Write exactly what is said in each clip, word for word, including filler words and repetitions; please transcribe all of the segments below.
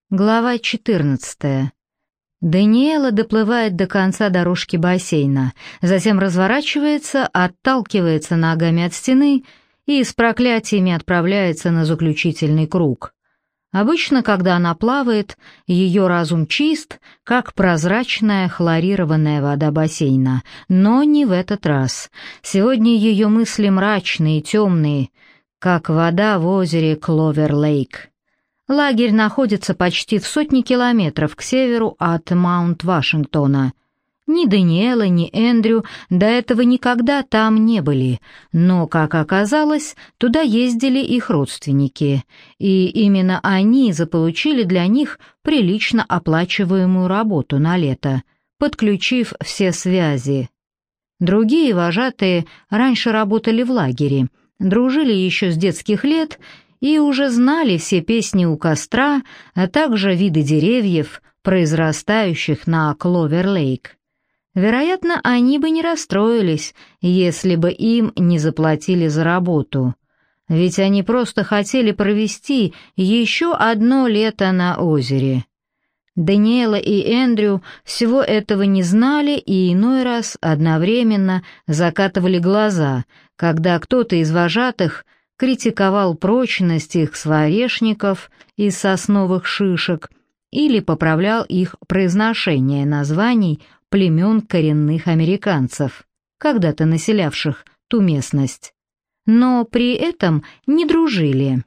Глава четырнадцатая. Даниэла доплывает до конца дорожки бассейна, затем разворачивается, отталкивается ногами от стены и с проклятиями отправляется на заключительный круг. Обычно, когда она плавает, ее разум чист, как прозрачная хлорированная вода бассейна, но не в этот раз. Сегодня ее мысли мрачные и темные, как вода в озере Кловер-Лейк. Лагерь находится почти в сотне километров к северу от Маунт-Вашингтона. Ни Даниэла, ни Эндрю до этого никогда там не были, но, как оказалось, туда ездили их родственники, и именно они заполучили для них прилично оплачиваемую работу на лето, подключив все связи. Другие вожатые раньше работали в лагере, дружили еще с детских лет и уже знали все песни у костра, а также виды деревьев, произрастающих на Кловер-Лейк. Вероятно, они бы не расстроились, если бы им не заплатили за работу, ведь они просто хотели провести еще одно лето на озере. Даниэла и Эндрю всего этого не знали и иной раз одновременно закатывали глаза, когда кто-то из вожатых критиковал прочность их скворечников из сосновых шишек или поправлял их произношение названий племен коренных американцев, когда-то населявших ту местность, но при этом не дружили.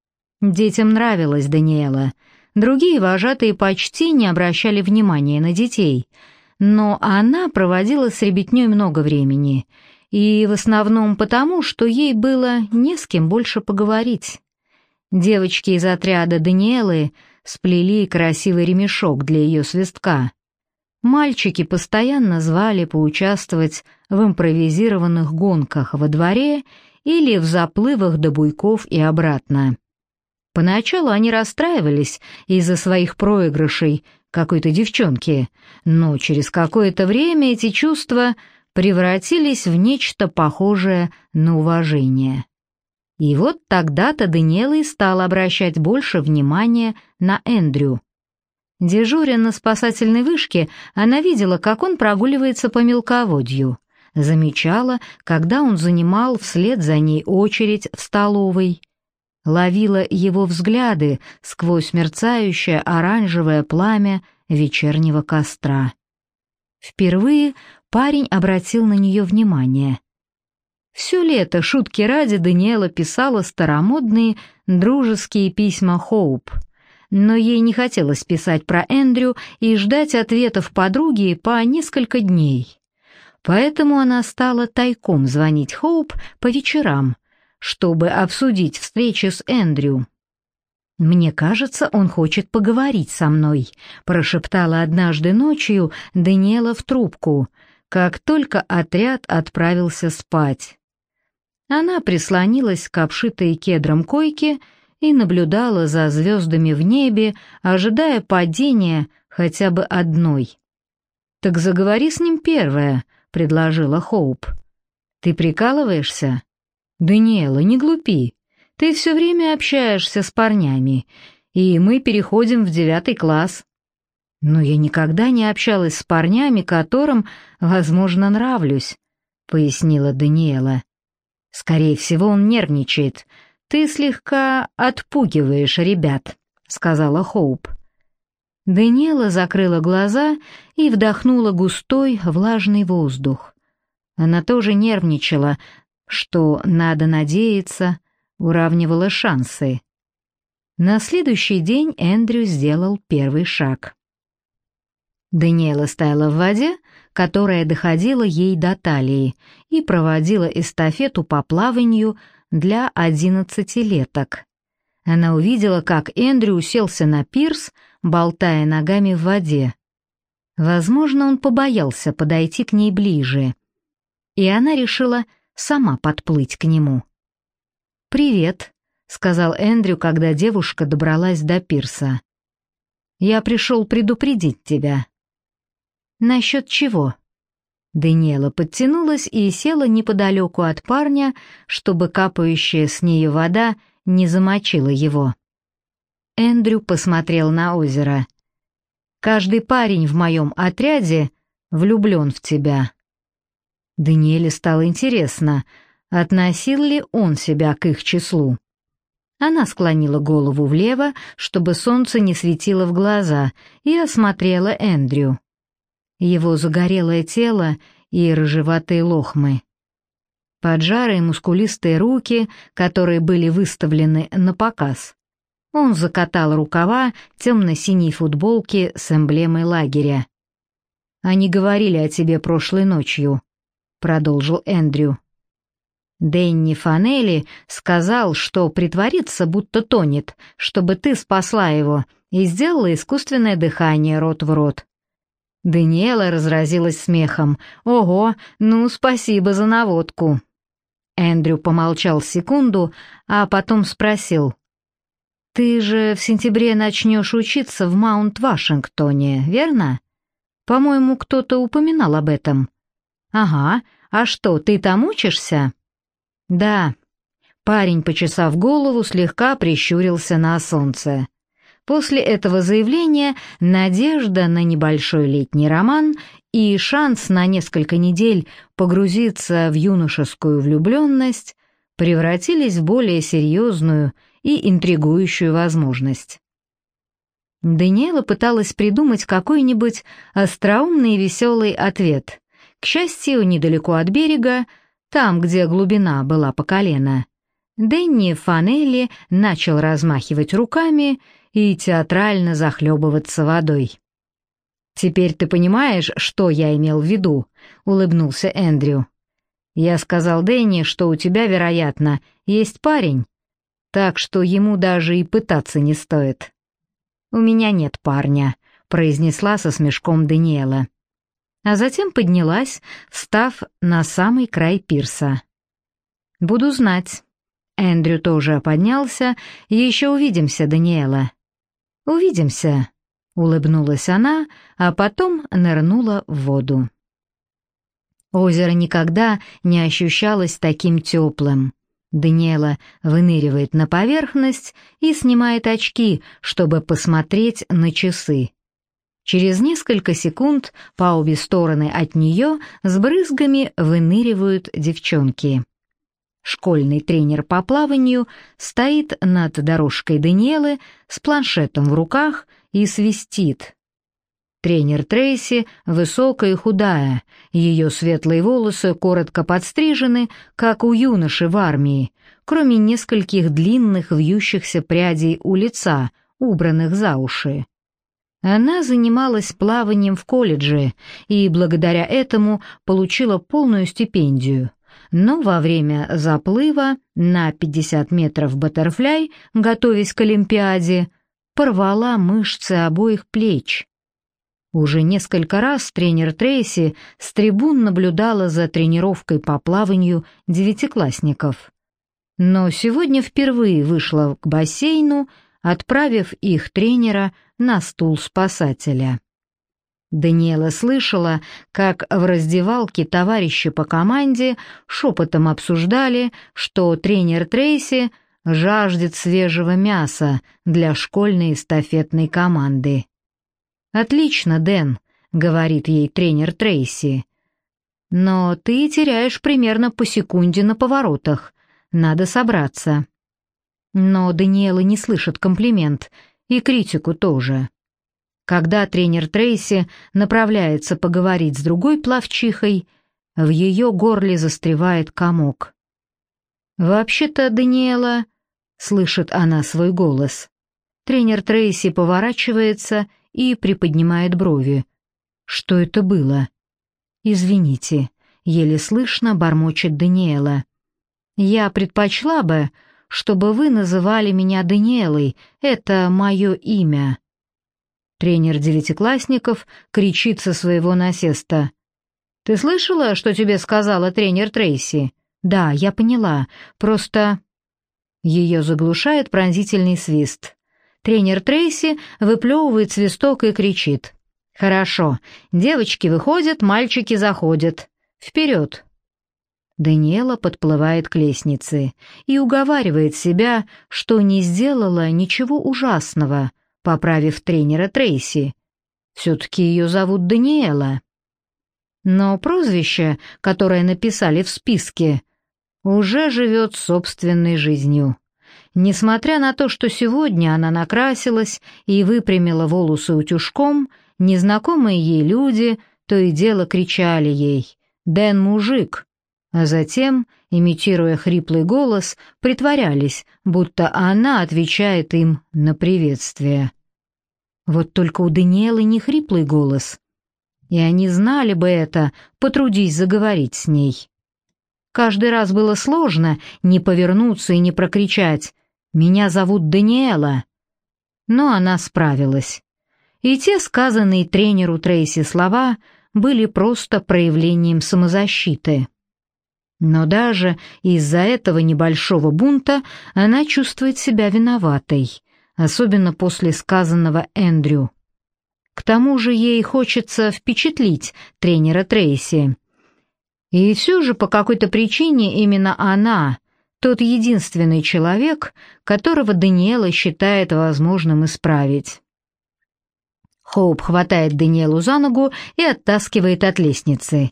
Детям нравилась Даниэла, другие вожатые почти не обращали внимания на детей, но она проводила с ребятней много времени, и в основном потому, что ей было не с кем больше поговорить. Девочки из отряда Даниэлы сплели красивый ремешок для ее свистка. Мальчики постоянно звали поучаствовать в импровизированных гонках во дворе или в заплывах до буйков и обратно. Поначалу они расстраивались из-за своих проигрышей какой-то девчонки, но через какое-то время эти чувства превратились в нечто похожее на уважение. И вот тогда-то Даниэла и стала обращать больше внимания на Эндрю. Дежуря на спасательной вышке, она видела, как он прогуливается по мелководью, замечала, когда он занимал вслед за ней очередь в столовой, ловила его взгляды сквозь мерцающее оранжевое пламя вечернего костра. Впервые парень обратил на нее внимание. Все лето, шутки ради, Даниэла писала старомодные дружеские письма Хоуп, но ей не хотелось писать про Эндрю и ждать ответов подруги по несколько дней. Поэтому она стала тайком звонить Хоуп по вечерам, чтобы обсудить встречи с Эндрю. «Мне кажется, он хочет поговорить со мной», — прошептала однажды ночью Даниэла в трубку, как только отряд отправился спать. Она прислонилась к обшитой кедром койке и наблюдала за звездами в небе, ожидая падения хотя бы одной. «Так заговори с ним первая», — предложила Хоуп. «Ты прикалываешься?» «Даниэла, не глупи. Ты все время общаешься с парнями, и мы переходим в девятый класс». «Но я никогда не общалась с парнями, которым, возможно, нравлюсь», — пояснила Даниэла. «Скорее всего, он нервничает. Ты слегка отпугиваешь ребят», — сказала Хоуп. Даниэла закрыла глаза и вдохнула густой влажный воздух. Она тоже нервничала, что, надо надеяться, уравнивала шансы. На следующий день Эндрю сделал первый шаг. Даниэла стояла в воде, которая доходила ей до талии, и проводила эстафету по плаванию для одиннадцатилеток. Она увидела, как Эндрю уселся на пирс, болтая ногами в воде. Возможно, он побоялся подойти к ней ближе, и она решила сама подплыть к нему. «Привет», — сказал Эндрю, когда девушка добралась до пирса. «Я пришел предупредить тебя». «Насчет чего?» Даниэла подтянулась и села неподалеку от парня, чтобы капающая с нее вода не замочила его. Эндрю посмотрел на озеро. «Каждый парень в моем отряде влюблен в тебя». Даниэле стало интересно, относил ли он себя к их числу. Она склонила голову влево, чтобы солнце не светило в глаза, и осмотрела Эндрю. Его загорелое тело и рыжеватые лохмы. Поджарые мускулистые руки, которые были выставлены на показ. Он закатал рукава темно-синей футболки с эмблемой лагеря. «Они говорили о тебе прошлой ночью», — продолжил Эндрю. «Дэнни Фанелли сказал, что притворится, будто тонет, чтобы ты спасла его, и сделала искусственное дыхание рот в рот». Даниэла разразилась смехом. «Ого, ну спасибо за наводку». Эндрю помолчал секунду, а потом спросил. «Ты же в сентябре начнешь учиться в Маунт-Вашингтоне, верно? По-моему, кто-то упоминал об этом». «Ага, а что, ты там учишься?» «Да». Парень, почесав голову, слегка прищурился на солнце. После этого заявления надежда на небольшой летний роман и шанс на несколько недель погрузиться в юношескую влюбленность превратились в более серьезную и интригующую возможность. Даниэла пыталась придумать какой-нибудь остроумный и веселый ответ. К счастью, недалеко от берега, там, где глубина была по колено, Дэнни Фанелли начал размахивать руками и театрально захлебываться водой. «Теперь ты понимаешь, что я имел в виду?» — улыбнулся Эндрю. «Я сказал Дэнни, что у тебя, вероятно, есть парень, так что ему даже и пытаться не стоит». «У меня нет парня», — произнесла со смешком Даниэла. А затем поднялась, встав на самый край пирса. «Буду знать». Эндрю тоже поднялся. «Еще увидимся, Даниэла». «Увидимся», — улыбнулась она, а потом нырнула в воду. Озеро никогда не ощущалось таким теплым. Даниэла выныривает на поверхность и снимает очки, чтобы посмотреть на часы. Через несколько секунд по обе стороны от нее с брызгами выныривают девчонки. Школьный тренер по плаванию стоит над дорожкой Даниэлы с планшетом в руках и свистит. Тренер Трейси высокая и худая, ее светлые волосы коротко подстрижены, как у юноши в армии, кроме нескольких длинных вьющихся прядей у лица, убранных за уши. Она занималась плаванием в колледже и благодаря этому получила полную стипендию. Но во время заплыва на пятьдесят метров баттерфляй, готовясь к Олимпиаде, порвала мышцы обоих плеч. Уже несколько раз тренер Трейси с трибун наблюдала за тренировкой по плаванию девятиклассников. Но сегодня впервые вышла к бассейну, отправив их тренера на стул спасателя. Даниэла слышала, как в раздевалке товарищи по команде шепотом обсуждали, что тренер Трейси жаждет свежего мяса для школьной эстафетной команды. «Отлично, Дэн», — говорит ей тренер Трейси. «Но ты теряешь примерно по секунде на поворотах. Надо собраться». Но Даниэла не слышит комплимент, и критику тоже. Когда тренер Трейси направляется поговорить с другой пловчихой, в ее горле застревает комок. «Вообще-то, Даниэла», — слышит она свой голос. Тренер Трейси поворачивается и приподнимает брови. «Что это было?» «Извините», — еле слышно бормочет Даниэла. «Я предпочла бы, чтобы вы называли меня Даниэлой, это мое имя». Тренер девятиклассников кричит со своего насеста. «Ты слышала, что тебе сказала тренер Трейси?» «Да, я поняла, просто...» Ее заглушает пронзительный свист. Тренер Трейси выплевывает свисток и кричит. «Хорошо, девочки выходят, мальчики заходят. Вперед!» Даниэла подплывает к лестнице и уговаривает себя, что не сделала ничего ужасного, поправив тренера Трейси. Все-таки ее зовут Даниэла. Но прозвище, которое написали в списке, уже живет собственной жизнью. Несмотря на то, что сегодня она накрасилась и выпрямила волосы утюжком, незнакомые ей люди то и дело кричали ей «Дэн мужик!», а затем, имитируя хриплый голос, притворялись, будто она отвечает им на приветствие. Вот только у Даниэлы не хриплый голос, и они знали бы это, потрудись заговорить с ней. Каждый раз было сложно не повернуться и не прокричать «Меня зовут Даниэла», но она справилась. И те сказанные тренеру Трейси слова были просто проявлением самозащиты. Но даже из-за этого небольшого бунта она чувствует себя виноватой, особенно после сказанного Эндрю. К тому же ей хочется впечатлить тренера Трейси. И все же по какой-то причине именно она, тот единственный человек, которого Даниэла считает возможным исправить. Хоуп хватает Даниэлу за ногу и оттаскивает от лестницы.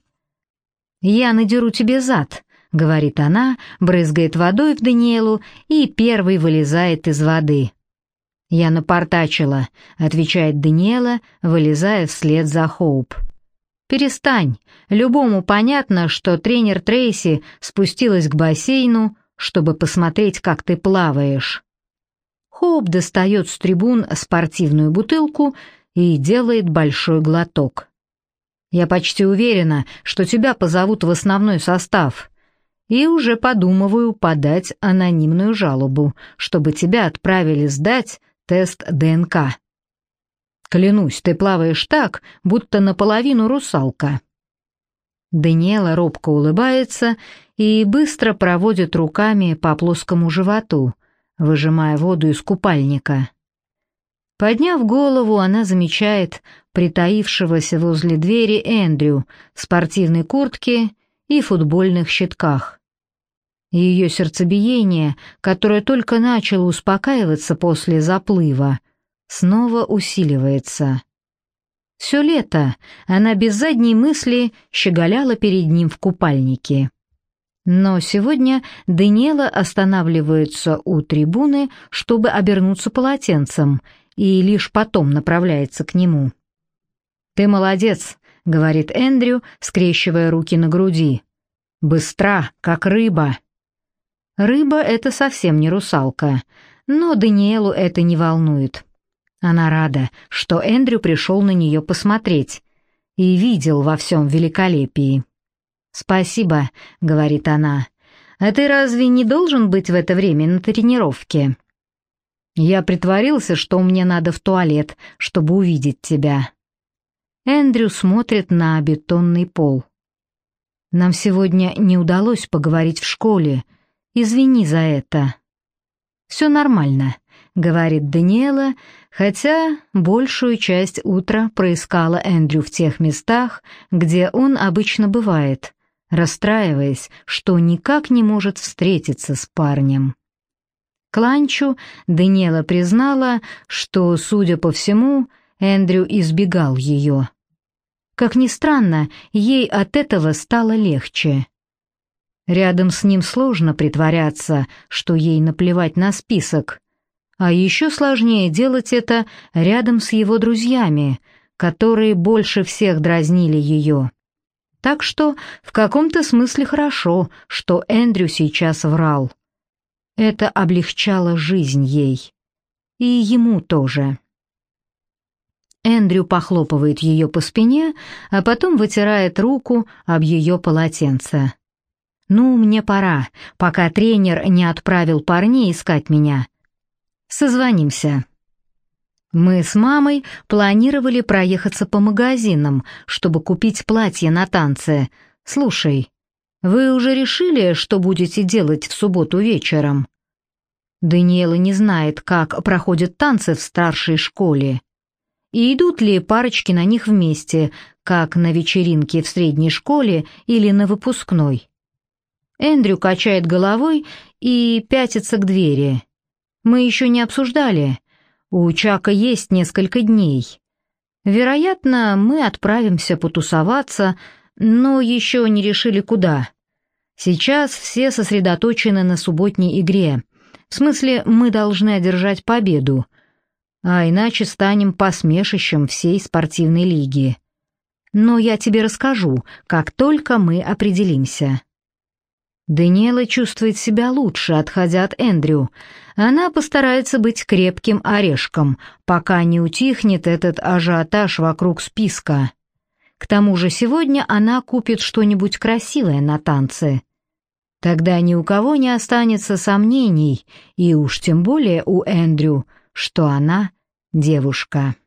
«Я надеру тебе зад», — говорит она, брызгает водой в Даниэлу и первой вылезает из воды. «Я напортачила», — отвечает Даниэла, вылезая вслед за Хоуп. «Перестань, любому понятно, что тренер Трейси спустилась к бассейну, чтобы посмотреть, как ты плаваешь». Хоуп достает с трибун спортивную бутылку и делает большой глоток. «Я почти уверена, что тебя позовут в основной состав, и уже подумываю подать анонимную жалобу, чтобы тебя отправили сдать тест ДНК. Клянусь, ты плаваешь так, будто наполовину русалка». Даниэла робко улыбается и быстро проводит руками по плоскому животу, выжимая воду из купальника. Подняв голову, она замечает притаившегося возле двери Эндрю в спортивной куртке и футбольных щитках. Ее сердцебиение, которое только начало успокаиваться после заплыва, снова усиливается. Все лето она без задней мысли щеголяла перед ним в купальнике. Но сегодня Даниэла останавливается у трибуны, чтобы обернуться полотенцем, и лишь потом направляется к нему. «Ты молодец», — говорит Эндрю, скрещивая руки на груди. «Быстра, как рыба». Рыба — это совсем не русалка, но Даниэлу это не волнует. Она рада, что Эндрю пришел на нее посмотреть и видел во всем великолепии. «Спасибо», — говорит она. «А ты разве не должен быть в это время на тренировке?» «Я притворился, что мне надо в туалет, чтобы увидеть тебя». Эндрю смотрит на бетонный пол. «Нам сегодня не удалось поговорить в школе. Извини за это». «Все нормально», — говорит Даниэла, хотя большую часть утра проискала Эндрю в тех местах, где он обычно бывает, расстраиваясь, что никак не может встретиться с парнем. К ланчу Даниэла признала, что, судя по всему, Эндрю избегал ее. Как ни странно, ей от этого стало легче. Рядом с ним сложно притворяться, что ей наплевать на список, а еще сложнее делать это рядом с его друзьями, которые больше всех дразнили ее. Так что в каком-то смысле хорошо, что Эндрю сейчас врал. Это облегчало жизнь ей. И ему тоже. Эндрю похлопывает ее по спине, а потом вытирает руку об ее полотенце. «Ну, мне пора, пока тренер не отправил парней искать меня. Созвонимся». Мы с мамой планировали проехаться по магазинам, чтобы купить платье на танцы. Слушай, вы уже решили, что будете делать в субботу вечером? Даниэла не знает, как проходят танцы в старшей школе. И идут ли парочки на них вместе, как на вечеринке в средней школе или на выпускной. Эндрю качает головой и пятится к двери. Мы еще не обсуждали. У Чака есть несколько дней. Вероятно, мы отправимся потусоваться, но еще не решили куда. Сейчас все сосредоточены на субботней игре. В смысле, мы должны одержать победу, а иначе станем посмешищем всей спортивной лиги. Но я тебе расскажу, как только мы определимся. Даниэла чувствует себя лучше, отходя от Эндрю. Она постарается быть крепким орешком, пока не утихнет этот ажиотаж вокруг списка. К тому же сегодня она купит что-нибудь красивое на танцы. Тогда ни у кого не останется сомнений, и уж тем более у Эндрю, что она девушка.